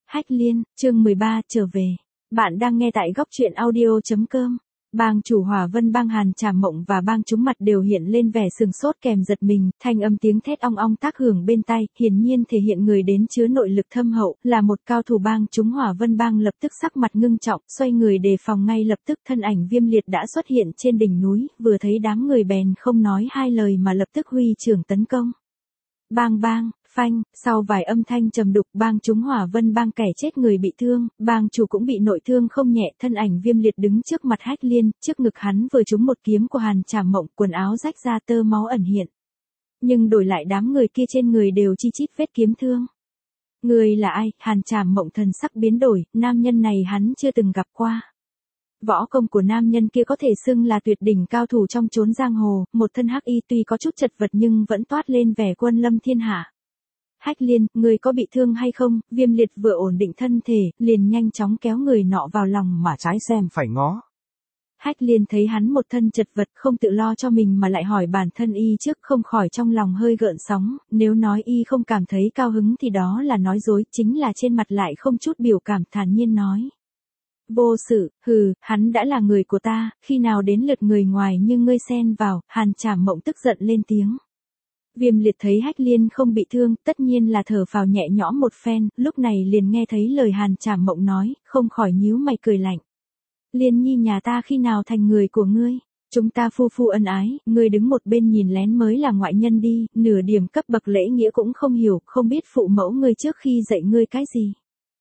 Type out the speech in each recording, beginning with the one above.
Hách Liên, chương 13, trở về. Bạn đang nghe tại góc truyện audio.com. Bang chủ Hỏa Vân Bang Hàn Trảm Mộng và bang chúng mặt đều hiện lên vẻ sừng sốt kèm giật mình, thanh âm tiếng thét ong ong tác hưởng bên tai, hiển nhiên thể hiện người đến chứa nội lực thâm hậu, là một cao thủ bang chúng Hỏa Vân Bang lập tức sắc mặt ngưng trọng, xoay người đề phòng ngay lập tức thân ảnh Viêm Liệt đã xuất hiện trên đỉnh núi, vừa thấy đám người bèn không nói hai lời mà lập tức huy trưởng tấn công. Bang bang, phanh, sau vài âm thanh trầm đục bang chúng Hỏa Vân Bang kẻ chết người bị thương, bang chủ cũng bị nội thương không nhẹ, thân ảnh Viêm Liệt đứng trước mặt Hách Liên, trước ngực hắn vừa trúng một kiếm của Hàn Trảm Mộng, quần áo rách ra tơ máu ẩn hiện. Nhưng đổi lại đám người kia trên người đều chi chít vết kiếm thương. Người là ai? Hàn Trảm Mộng thần sắc biến đổi, nam nhân này hắn chưa từng gặp qua. Võ công của nam nhân kia có thể xưng là tuyệt đỉnh cao thủ trong chốn giang hồ, một thân hắc y tuy có chút chật vật nhưng vẫn toát lên vẻ quân lâm thiên hạ. Hách Liên, người có bị thương hay không? Viêm Liệt vừa ổn định thân thể, liền nhanh chóng kéo người nọ vào lòng mà trái xem phải ngó. Hách Liên thấy hắn một thân chật vật không tự lo cho mình mà lại hỏi bản thân y trước, không khỏi trong lòng hơi gợn sóng, nếu nói y không cảm thấy cao hứng thì đó là nói dối, chính là trên mặt lại không chút biểu cảm, thản nhiên nói. Vô sự, hừ, hắn đã là người của ta, khi nào đến lượt người ngoài như ngươi xen vào. Hàn Trảm Mộng tức giận lên tiếng. Viêm Liệt thấy Hách Liên không bị thương, tất nhiên là thở phào nhẹ nhõm một phen, lúc này liền nghe thấy lời Hàn Trảm Mộng nói, không khỏi nhíu mày cười lạnh. Liên nhi nhà ta khi nào thành người của ngươi? Chúng ta phu phu ân ái, ngươi đứng một bên nhìn lén mới là ngoại nhân đi, nửa điểm cấp bậc lễ nghĩa cũng không hiểu, không biết phụ mẫu ngươi trước khi dạy ngươi cái gì.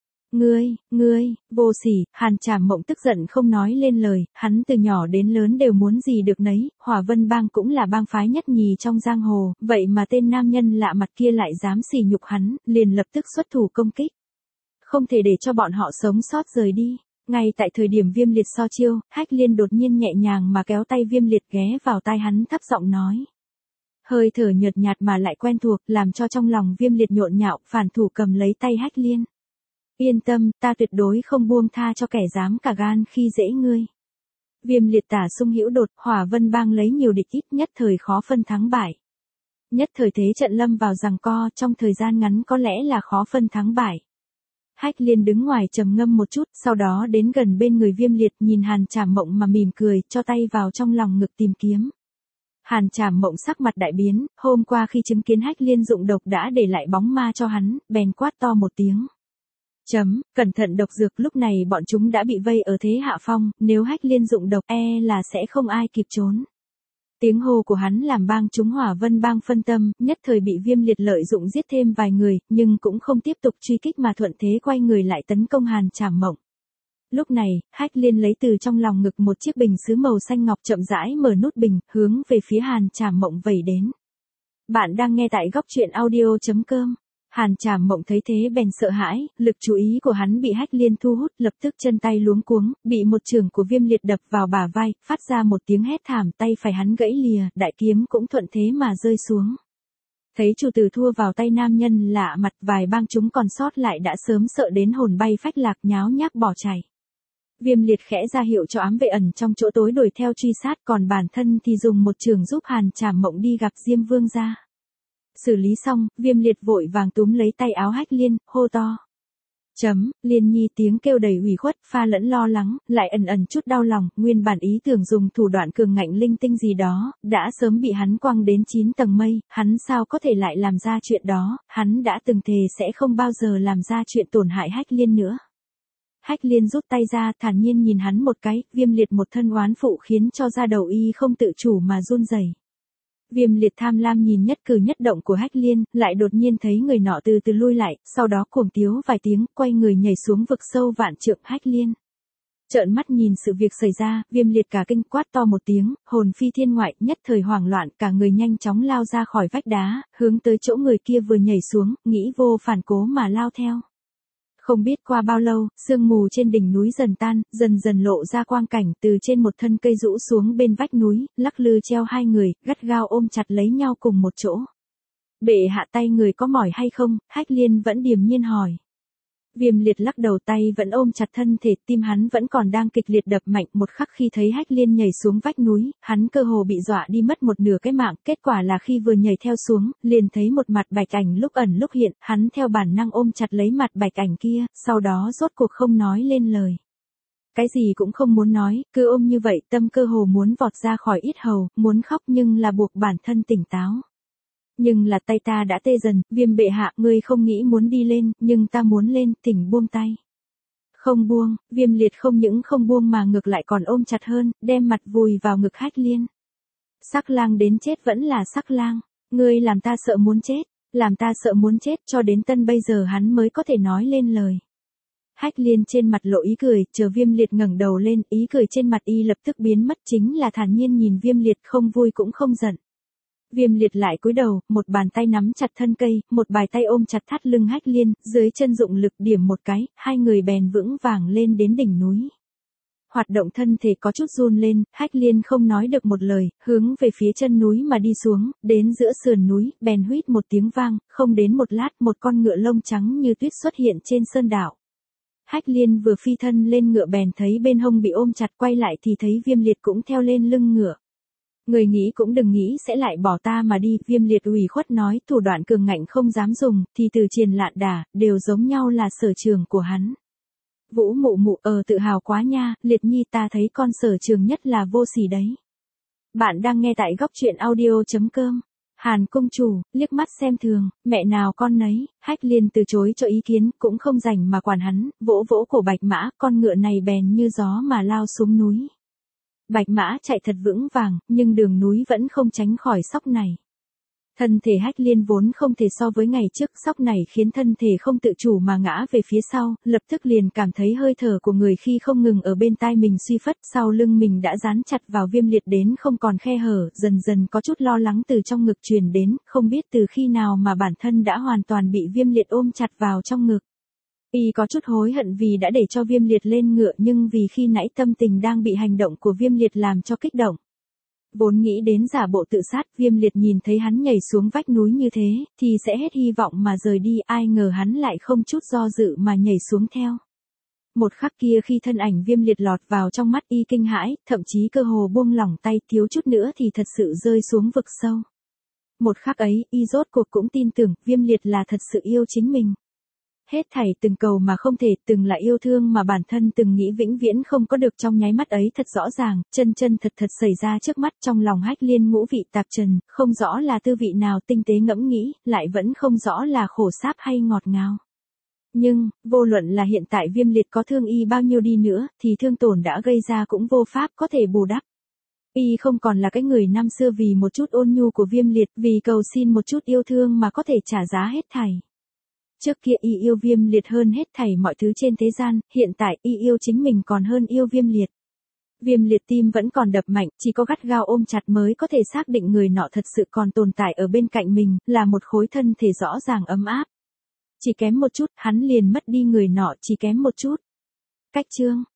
Ngươi, vô sỉ. Hàn Trảm Mộng tức giận không nói lên lời, hắn từ nhỏ đến lớn đều muốn gì được nấy, Hỏa Vân Bang cũng là bang phái nhất nhì trong giang hồ, vậy mà tên nam nhân lạ mặt kia lại dám sỉ nhục hắn, liền lập tức xuất thủ công kích. Không thể để cho bọn họ sống sót rời đi. Ngay tại thời điểm Viêm Liệt so chiêu, Hách Liên đột nhiên nhẹ nhàng mà kéo tay Viêm Liệt ghé vào tai hắn thấp giọng nói. Hơi thở nhợt nhạt mà lại quen thuộc, làm cho trong lòng Viêm Liệt nhộn nhạo, phản thủ cầm lấy tay Hách Liên. Yên tâm, ta tuyệt đối không buông tha cho kẻ dám cả gan khi dễ ngươi. Viêm Liệt tả sung hữu đột, Hỏa Vân Bang lấy nhiều địch ít, nhất thời khó phân thắng bại. Nhất thời thế trận lâm vào giằng co, trong thời gian ngắn có lẽ là khó phân thắng bại. Hách Liên đứng ngoài trầm ngâm một chút, sau đó đến gần bên người Viêm Liệt, nhìn Hàn Trảm Mộng mà mỉm cười, cho tay vào trong lòng ngực tìm kiếm. Hàn Trảm Mộng sắc mặt đại biến, hôm qua khi chứng kiến Hách Liên dụng độc đã để lại bóng ma cho hắn, bèn quát to một tiếng. Cẩn thận độc dược, lúc này bọn chúng đã bị vây ở thế hạ phong, nếu Hách Liên dụng độc là sẽ không ai kịp trốn. Tiếng hô của hắn làm bang chúng Hỏa Vân Bang phân tâm, nhất thời bị Viêm Liệt lợi dụng giết thêm vài người, nhưng cũng không tiếp tục truy kích mà thuận thế quay người lại tấn công Hàn Trảm Mộng. Lúc này, Hách Liên lấy từ trong lòng ngực một chiếc bình sứ màu xanh ngọc, chậm rãi mở nút bình, hướng về phía Hàn Trảm Mộng vẩy đến. Bạn đang nghe tại góc truyện audio.com. Hàn Trảm Mộng thấy thế bèn sợ hãi, lực chú ý của hắn bị Hách Liên thu hút, lập tức chân tay luống cuống, bị một chưởng của Viêm Liệt đập vào bả vai, phát ra một tiếng hét thảm, tay phải hắn gãy lìa, đại kiếm cũng thuận thế mà rơi xuống. Thấy chủ tử thua vào tay nam nhân lạ mặt, vài bang chúng còn sót lại đã sớm sợ đến hồn bay phách lạc, nháo nhác bỏ chạy. Viêm Liệt khẽ ra hiệu cho ám vệ ẩn trong chỗ tối đuổi theo truy sát, còn bản thân thì dùng một chưởng giúp Hàn Trảm Mộng đi gặp Diêm Vương gia. Xử lý xong, Viêm Liệt vội vàng túm lấy tay áo Hách Liên, hô to. Liên nhi, tiếng kêu đầy ủy khuất, pha lẫn lo lắng, lại ẩn ẩn chút đau lòng, nguyên bản ý tưởng dùng thủ đoạn cường ngạnh linh tinh gì đó, đã sớm bị hắn quăng đến 9 tầng mây, hắn sao có thể lại làm ra chuyện đó, hắn đã từng thề sẽ không bao giờ làm ra chuyện tổn hại Hách Liên nữa. Hách Liên rút tay ra, thản nhiên nhìn hắn một cái, Viêm Liệt một thân oán phụ khiến cho da đầu y không tự chủ mà run rẩy. Viêm Liệt tham lam nhìn nhất cử nhất động của Hách Liên, lại đột nhiên thấy người nọ từ từ lui lại, sau đó cuồng tiếu vài tiếng, quay người nhảy xuống vực sâu vạn trượng. Hách Liên trợn mắt nhìn sự việc xảy ra, Viêm Liệt cả kinh, quát to một tiếng, hồn phi thiên ngoại, nhất thời hoảng loạn, cả người nhanh chóng lao ra khỏi vách đá, hướng tới chỗ người kia vừa nhảy xuống, nghĩ vô phản cố mà lao theo. Không biết qua bao lâu, sương mù trên đỉnh núi dần tan, dần dần lộ ra quang cảnh, từ trên một thân cây rũ xuống bên vách núi, lắc lư treo hai người, gắt gao ôm chặt lấy nhau cùng một chỗ. Bệ hạ tay người có mỏi hay không? Hách Liên vẫn điềm nhiên hỏi. Viêm liệt lắc đầu, tay vẫn ôm chặt thân thể, tim hắn vẫn còn đang kịch liệt đập mạnh. Một khắc khi thấy Hách Liên nhảy xuống vách núi, hắn cơ hồ bị dọa đi mất một nửa cái mạng. Kết quả là khi vừa nhảy theo xuống, liền thấy một mặt bạch ảnh lúc ẩn lúc hiện. Hắn theo bản năng ôm chặt lấy mặt bạch ảnh kia, sau đó rốt cuộc không nói lên lời. Cái gì cũng không muốn nói, cứ ôm như vậy, tâm cơ hồ muốn vọt ra khỏi yết hầu, muốn khóc nhưng là buộc bản thân tỉnh táo. Nhưng là tay ta đã tê dần, Viêm bệ hạ, ngươi không nghĩ muốn đi lên, nhưng ta muốn lên, thỉnh buông tay. Không buông, Viêm liệt không những không buông mà ngược lại còn ôm chặt hơn, đem mặt vùi vào ngực Hách Liên. Sắc lang đến chết vẫn là sắc lang, ngươi làm ta sợ muốn chết, làm ta sợ muốn chết, cho đến tân bây giờ hắn mới có thể nói lên lời. Hách Liên trên mặt lộ ý cười, chờ Viêm liệt ngẩng đầu lên, ý cười trên mặt y lập tức biến mất, chính là thản nhiên nhìn Viêm liệt, không vui cũng không giận. Viêm liệt lại cúi đầu, một bàn tay nắm chặt thân cây, một bàn tay ôm chặt thắt lưng Hách Liên, dưới chân dụng lực điểm một cái, hai người bèn vững vàng lên đến đỉnh núi. Hoạt động thân thể có chút run lên, Hách Liên không nói được một lời, hướng về phía chân núi mà đi xuống, đến giữa sườn núi, bèn huýt một tiếng vang, không đến một lát, một con ngựa lông trắng như tuyết xuất hiện trên sơn đảo. Hách Liên vừa phi thân lên ngựa bèn thấy bên hông bị ôm chặt, quay lại thì thấy Viêm liệt cũng theo lên lưng ngựa. Người nghĩ cũng đừng nghĩ sẽ lại bỏ ta mà đi, Viêm liệt ủy khuất nói, thủ đoạn cường ngạnh không dám dùng, thì từ Triền Lạn Đà, đều giống nhau là sở trường của hắn. Vũ mụ mụ, tự hào quá nha, liệt nhi, ta thấy con sở trường nhất là vô sỉ đấy. Bạn đang nghe tại góc truyện audio.com. Hàn công chủ, liếc mắt xem thường, mẹ nào con nấy, Hách Liên từ chối cho ý kiến, cũng không rảnh mà quản hắn, vỗ vỗ cổ bạch mã, con ngựa này bèn như gió mà lao xuống núi. Bạch mã chạy thật vững vàng, nhưng đường núi vẫn không tránh khỏi sóc này. Thân thể Hách Liên vốn không thể so với ngày trước, sóc này khiến thân thể không tự chủ mà ngã về phía sau, lập tức liền cảm thấy hơi thở của người khi không ngừng ở bên tai mình suy phất, sau lưng mình đã dán chặt vào Viêm liệt đến không còn khe hở, dần dần có chút lo lắng từ trong ngực truyền đến, không biết từ khi nào mà bản thân đã hoàn toàn bị Viêm liệt ôm chặt vào trong ngực. Y có chút hối hận vì đã để cho Viêm liệt lên ngựa, nhưng vì khi nãy tâm tình đang bị hành động của Viêm liệt làm cho kích động. Vốn nghĩ đến giả bộ tự sát, Viêm liệt nhìn thấy hắn nhảy xuống vách núi như thế, thì sẽ hết hy vọng mà rời đi, ai ngờ hắn lại không chút do dự mà nhảy xuống theo. Một khắc kia khi thân ảnh Viêm liệt lọt vào trong mắt y kinh hãi, thậm chí cơ hồ buông lỏng tay, thiếu chút nữa thì thật sự rơi xuống vực sâu. Một khắc ấy, y rốt cuộc cũng tin tưởng, Viêm liệt là thật sự yêu chính mình. Hết thảy từng cầu mà không thể, từng là yêu thương mà bản thân từng nghĩ vĩnh viễn không có được, trong nháy mắt ấy thật rõ ràng, chân chân thật thật xảy ra trước mắt, trong lòng Hách Liên ngũ vị tạp trần, không rõ là tư vị nào tinh tế ngẫm nghĩ, lại vẫn không rõ là khổ sáp hay ngọt ngào. Nhưng, vô luận là hiện tại Viêm liệt có thương y bao nhiêu đi nữa, thì thương tổn đã gây ra cũng vô pháp có thể bù đắp. Y không còn là cái người năm xưa vì một chút ôn nhu của Viêm liệt, vì cầu xin một chút yêu thương mà có thể trả giá hết thảy. Trước kia y yêu Viêm liệt hơn hết thảy mọi thứ trên thế gian, hiện tại y yêu chính mình còn hơn yêu Viêm liệt. Viêm liệt tim vẫn còn đập mạnh, chỉ có gắt gao ôm chặt mới có thể xác định người nọ thật sự còn tồn tại ở bên cạnh mình, là một khối thân thể rõ ràng ấm áp. Chỉ kém một chút, hắn liền mất đi người nọ, chỉ kém một chút. Cách chương